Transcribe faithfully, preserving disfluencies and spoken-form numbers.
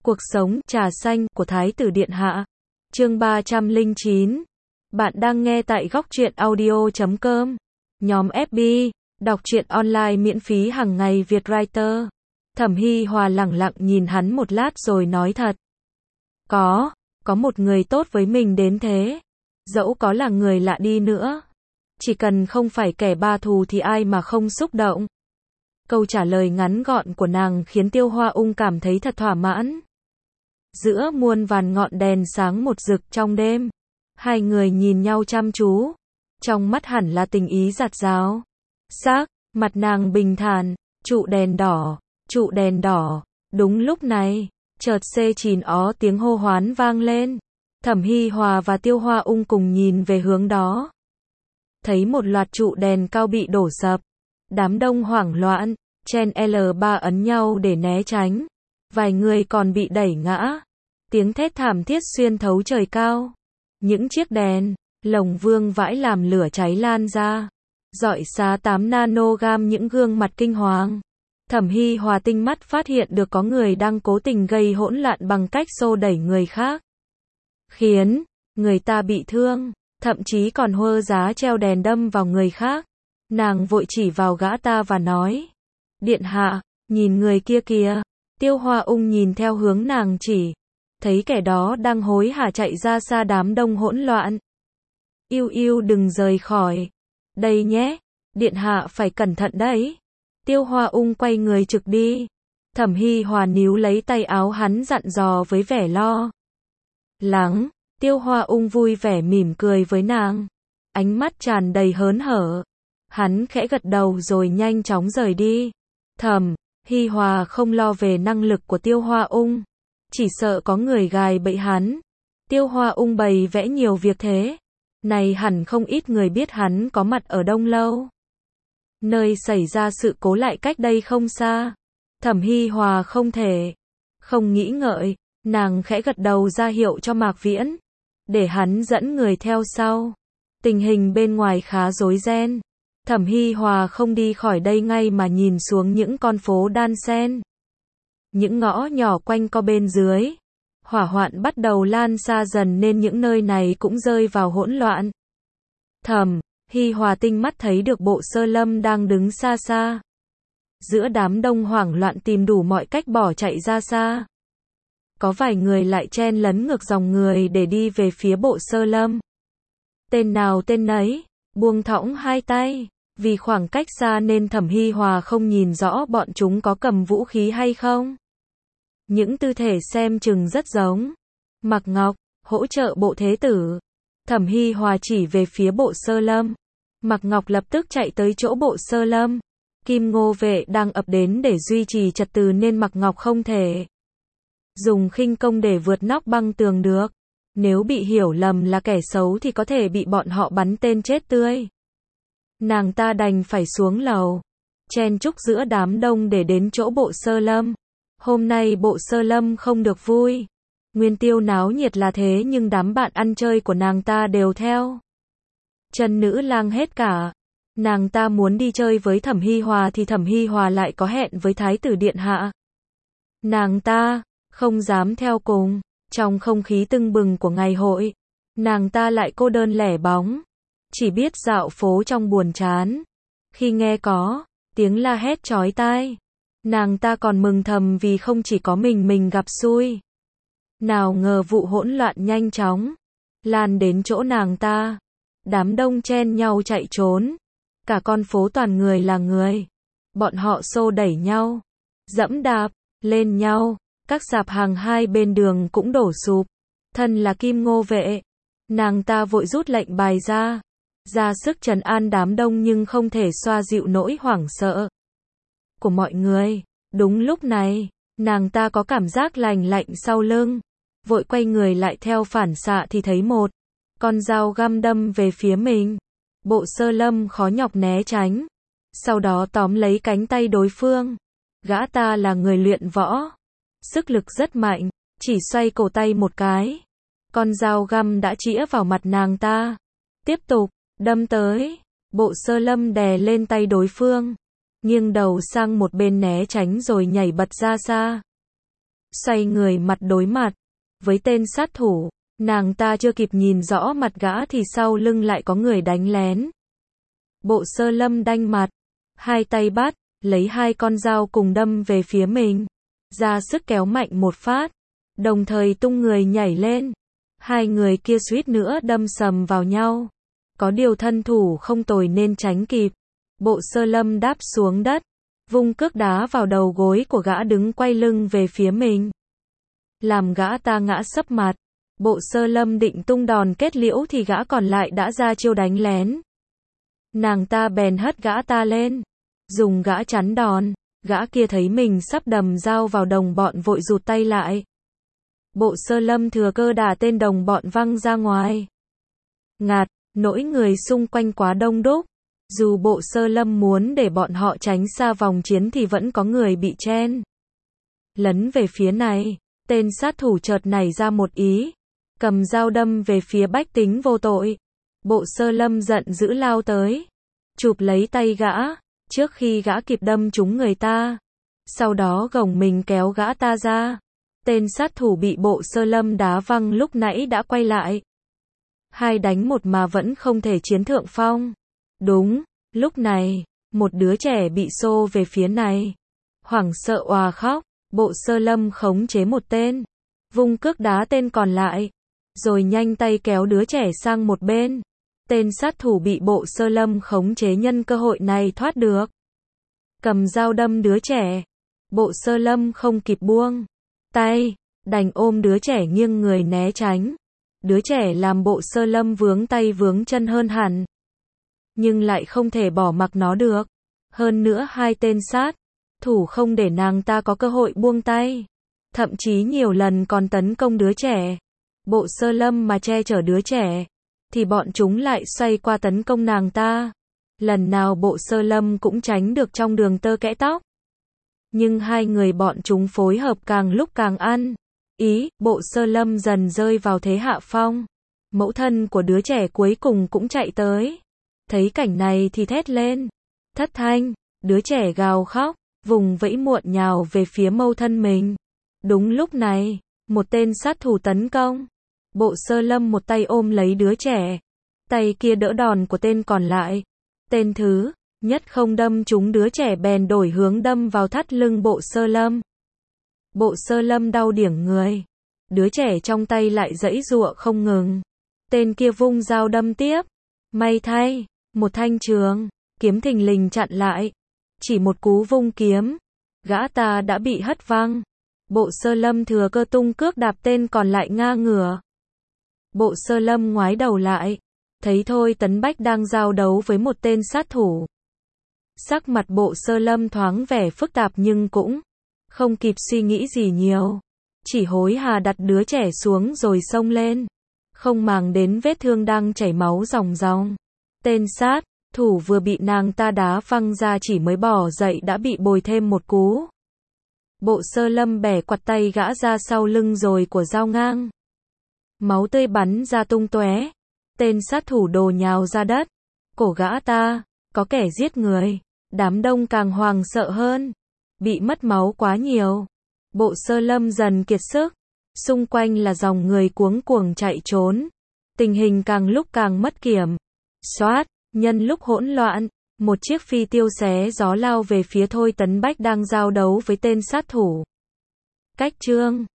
Cuộc sống, trà xanh, của Thái tử Điện Hạ. Chương ba trăm lẻ chín. Bạn đang nghe tại góc truyện audio chấm com. Nhóm ép bê, đọc truyện online miễn phí hàng ngày Việt Writer. Thẩm Hi Hòa lẳng lặng nhìn hắn một lát rồi nói thật. Có, có một người tốt với mình đến thế. Dẫu có là người lạ đi nữa. Chỉ cần không phải kẻ ba thù thì ai mà không xúc động. Câu trả lời ngắn gọn của nàng khiến Tiêu Hoa Ung cảm thấy thật thỏa mãn. Giữa muôn vàn ngọn đèn sáng một rực trong đêm, hai người nhìn nhau chăm chú, trong mắt hẳn là tình ý giạt rào. Sắc mặt nàng bình thản, trụ đèn đỏ, trụ đèn đỏ. Đúng lúc này, chợt xê chìn ó tiếng hô hoán vang lên. Thẩm Hi Hòa và Tiêu Hoa Ung cùng nhìn về hướng đó. Thấy một loạt trụ đèn cao bị đổ sập. Đám đông hoảng loạn, chen L ba ấn nhau để né tránh. Vài người còn bị đẩy ngã. Tiếng thét thảm thiết xuyên thấu trời cao. Những chiếc đèn, lồng vương vãi làm lửa cháy lan ra. Rọi xá tám nanogam những gương mặt kinh hoàng. Thẩm Hi Hòa tinh mắt phát hiện được có người đang cố tình gây hỗn loạn bằng cách xô đẩy người khác. Khiến người ta bị thương, thậm chí còn hơ giá treo đèn đâm vào người khác. Nàng vội chỉ vào gã ta và nói. Điện hạ, nhìn người kia kìa. Tiêu Hoa Ung nhìn theo hướng nàng chỉ. Thấy kẻ đó đang hối hả chạy ra xa đám đông hỗn loạn. Yêu yêu đừng rời khỏi. Đây nhé. Điện hạ phải cẩn thận đấy. Tiêu Hoa Ung quay người trực đi. Thẩm Hi Hòa níu lấy tay áo hắn dặn dò với vẻ lo lắng. Tiêu Hoa Ung vui vẻ mỉm cười với nàng. Ánh mắt tràn đầy hớn hở. Hắn khẽ gật đầu rồi nhanh chóng rời đi. Thẩm Hi Hòa không lo về năng lực của Tiêu Hoa Ung. Chỉ sợ có người gài bẫy hắn. Tiêu Hoa Ung bày vẽ nhiều việc thế. Này hẳn không ít người biết hắn có mặt ở Đông Lâu. Nơi xảy ra sự cố lại cách đây không xa. Thẩm Hi Hòa không thể. Không nghĩ ngợi, nàng khẽ gật đầu ra hiệu cho Mạc Viễn. Để hắn dẫn người theo sau. Tình hình bên ngoài khá rối ren. Thẩm Hi Hòa không đi khỏi đây ngay mà nhìn xuống những con phố đan xen. Những ngõ nhỏ quanh co bên dưới. Hỏa hoạn bắt đầu lan xa dần nên những nơi này cũng rơi vào hỗn loạn. Thẩm Hi Hòa tinh mắt thấy được Bộ Sơ Lâm đang đứng xa xa. Giữa đám đông hoảng loạn tìm đủ mọi cách bỏ chạy ra xa. Có vài người lại chen lấn ngược dòng người để đi về phía Bộ Sơ Lâm. Tên nào tên nấy, buông thõng hai tay. Vì khoảng cách xa nên Thẩm Hi Hòa không nhìn rõ bọn chúng có cầm vũ khí hay không. Những tư thể xem chừng rất giống. Mạc Ngọc, hỗ trợ Bộ Thế Tử. Thẩm Hi Hòa chỉ về phía Bộ Sơ Lâm. Mạc Ngọc lập tức chạy tới chỗ Bộ Sơ Lâm. Kim Ngô vệ đang ập đến để duy trì trật tự nên Mạc Ngọc không thể dùng khinh công để vượt nóc băng tường được. Nếu bị hiểu lầm là kẻ xấu thì có thể bị bọn họ bắn tên chết tươi. Nàng ta đành phải xuống lầu, chen chúc giữa đám đông để đến chỗ Bộ Sơ Lâm. Hôm nay Bộ Sơ Lâm không được vui. Nguyên Tiêu náo nhiệt là thế nhưng đám bạn ăn chơi của nàng ta đều theo chân nữ lang hết cả. Nàng ta muốn đi chơi với Thẩm Hi Hòa thì Thẩm Hi Hòa lại có hẹn với Thái tử Điện Hạ. Nàng ta không dám theo cùng. Trong không khí tưng bừng của ngày hội, nàng ta lại cô đơn lẻ bóng. Chỉ biết dạo phố trong buồn chán. Khi nghe có tiếng la hét chói tai, nàng ta còn mừng thầm vì không chỉ có mình mình gặp xui. Nào ngờ vụ hỗn loạn nhanh chóng lan đến chỗ nàng ta. Đám đông chen nhau chạy trốn. Cả con phố toàn người là người. Bọn họ xô đẩy nhau, dẫm đạp lên nhau. Các sạp hàng hai bên đường cũng đổ sụp. Thân là Kim Ngô vệ, nàng ta vội rút lệnh bài ra. Ra sức trấn an đám đông nhưng không thể xoa dịu nỗi hoảng sợ của mọi người. Đúng lúc này, nàng ta có cảm giác lành lạnh sau lưng. Vội quay người lại theo phản xạ thì thấy một con dao găm đâm về phía mình. Bộ Sơ Lâm khó nhọc né tránh. Sau đó tóm lấy cánh tay đối phương. Gã ta là người luyện võ. Sức lực rất mạnh. Chỉ xoay cổ tay một cái. Con dao găm đã chĩa vào mặt nàng ta. Tiếp tục đâm tới. Bộ Sơ Lâm đè lên tay đối phương. Nghiêng đầu sang một bên né tránh rồi nhảy bật ra xa. xoay người mặt đối mặt với tên sát thủ. Nàng ta chưa kịp nhìn rõ mặt gã thì sau lưng lại có người đánh lén. Bộ Sơ Lâm đanh mặt, hai tay bắt, lấy hai con dao cùng đâm về phía mình, ra sức kéo mạnh một phát, đồng thời tung người nhảy lên. Hai người kia suýt nữa đâm sầm vào nhau. Có điều thân thủ không tồi nên tránh kịp. Bộ Sơ Lâm đáp xuống đất, vung cước đá vào đầu gối của gã đứng quay lưng về phía mình, làm gã ta ngã sấp mặt. Bộ Sơ Lâm định tung đòn kết liễu thì gã còn lại đã ra chiêu đánh lén. Nàng ta bèn hất gã ta lên, dùng gã chắn đòn. Gã kia thấy mình sắp đầm dao vào đồng bọn vội rụt tay lại. Bộ Sơ Lâm thừa cơ đả tên đồng bọn văng ra ngoài. Ngạt, nỗi người xung quanh quá đông đúc. Dù Bộ Sơ Lâm muốn để bọn họ tránh xa vòng chiến thì vẫn có người bị chen lấn về phía này. Tên sát thủ chợt nảy ra một ý, cầm dao đâm về phía bách tính vô tội. Bộ Sơ Lâm giận dữ lao tới, chụp lấy tay gã, trước khi gã kịp đâm trúng người ta. Sau đó gồng mình kéo gã ta ra. Tên sát thủ bị Bộ Sơ Lâm đá văng lúc nãy đã quay lại. Hai đánh một mà vẫn không thể chiến thượng phong. Đúng, lúc này, một đứa trẻ bị xô về phía này. Hoảng sợ òa khóc, Bộ Sơ Lâm khống chế một tên, vung cước đá tên còn lại, rồi nhanh tay kéo đứa trẻ sang một bên. Tên sát thủ bị Bộ Sơ Lâm khống chế nhân cơ hội này thoát được, cầm dao đâm đứa trẻ. Bộ Sơ Lâm không kịp buông tay, đành ôm đứa trẻ nghiêng người né tránh. Đứa trẻ làm Bộ Sơ Lâm vướng tay vướng chân hơn hẳn, nhưng lại không thể bỏ mặc nó được. Hơn nữa hai tên sát thủ không để nàng ta có cơ hội buông tay, thậm chí nhiều lần còn tấn công đứa trẻ. Bộ Sơ Lâm mà che chở đứa trẻ, thì bọn chúng lại xoay qua tấn công nàng ta. Lần nào Bộ Sơ Lâm cũng tránh được trong đường tơ kẽ tóc. Nhưng hai người bọn chúng phối hợp càng lúc càng ăn ý, Bộ Sơ Lâm dần rơi vào thế hạ phong. Mẫu thân của đứa trẻ cuối cùng cũng chạy tới. Thấy cảnh này thì thét lên thất thanh, đứa trẻ gào khóc, vùng vẫy muộn nhào về phía mâu thân mình. Đúng lúc này, một tên sát thủ tấn công. Bộ Sơ Lâm một tay ôm lấy đứa trẻ, tay kia đỡ đòn của tên còn lại. Tên thứ nhất không đâm trúng đứa trẻ bèn đổi hướng đâm vào thắt lưng Bộ Sơ Lâm. Bộ Sơ Lâm đau điểng người, đứa trẻ trong tay lại giãy giụa không ngừng. Tên kia vung dao đâm tiếp. May thay, một thanh trường kiếm thình lình chặn lại. Chỉ một cú vung kiếm, gã ta đã bị hất văng. Bộ Sơ Lâm thừa cơ tung cước đạp tên còn lại ngã ngửa. Bộ Sơ Lâm ngoái đầu lại, thấy Thôi Tấn Bách đang giao đấu với một tên sát thủ. Sắc mặt Bộ Sơ Lâm thoáng vẻ phức tạp nhưng cũng không kịp suy nghĩ gì nhiều, chỉ hối hả đặt đứa trẻ xuống rồi xông lên, không màng đến vết thương đang chảy máu ròng ròng. Tên sát thủ vừa bị nàng ta đá văng ra chỉ mới bỏ dậy đã bị bồi thêm một cú. Bộ Sơ Lâm bẻ quặt tay gã ra sau lưng rồi của dao ngang. Máu tươi bắn ra tung tóe. Tên sát thủ đổ nhào ra đất. Cổ gã ta, có kẻ giết người. Đám đông càng hoảng sợ hơn. Bị mất máu quá nhiều. Bộ Sơ Lâm dần kiệt sức. Xung quanh là dòng người cuống cuồng chạy trốn. Tình hình càng lúc càng mất kiểm soát. Nhân lúc hỗn loạn, một chiếc phi tiêu xé gió lao về phía Thôi Tấn Bách đang giao đấu với tên sát thủ. Cách chương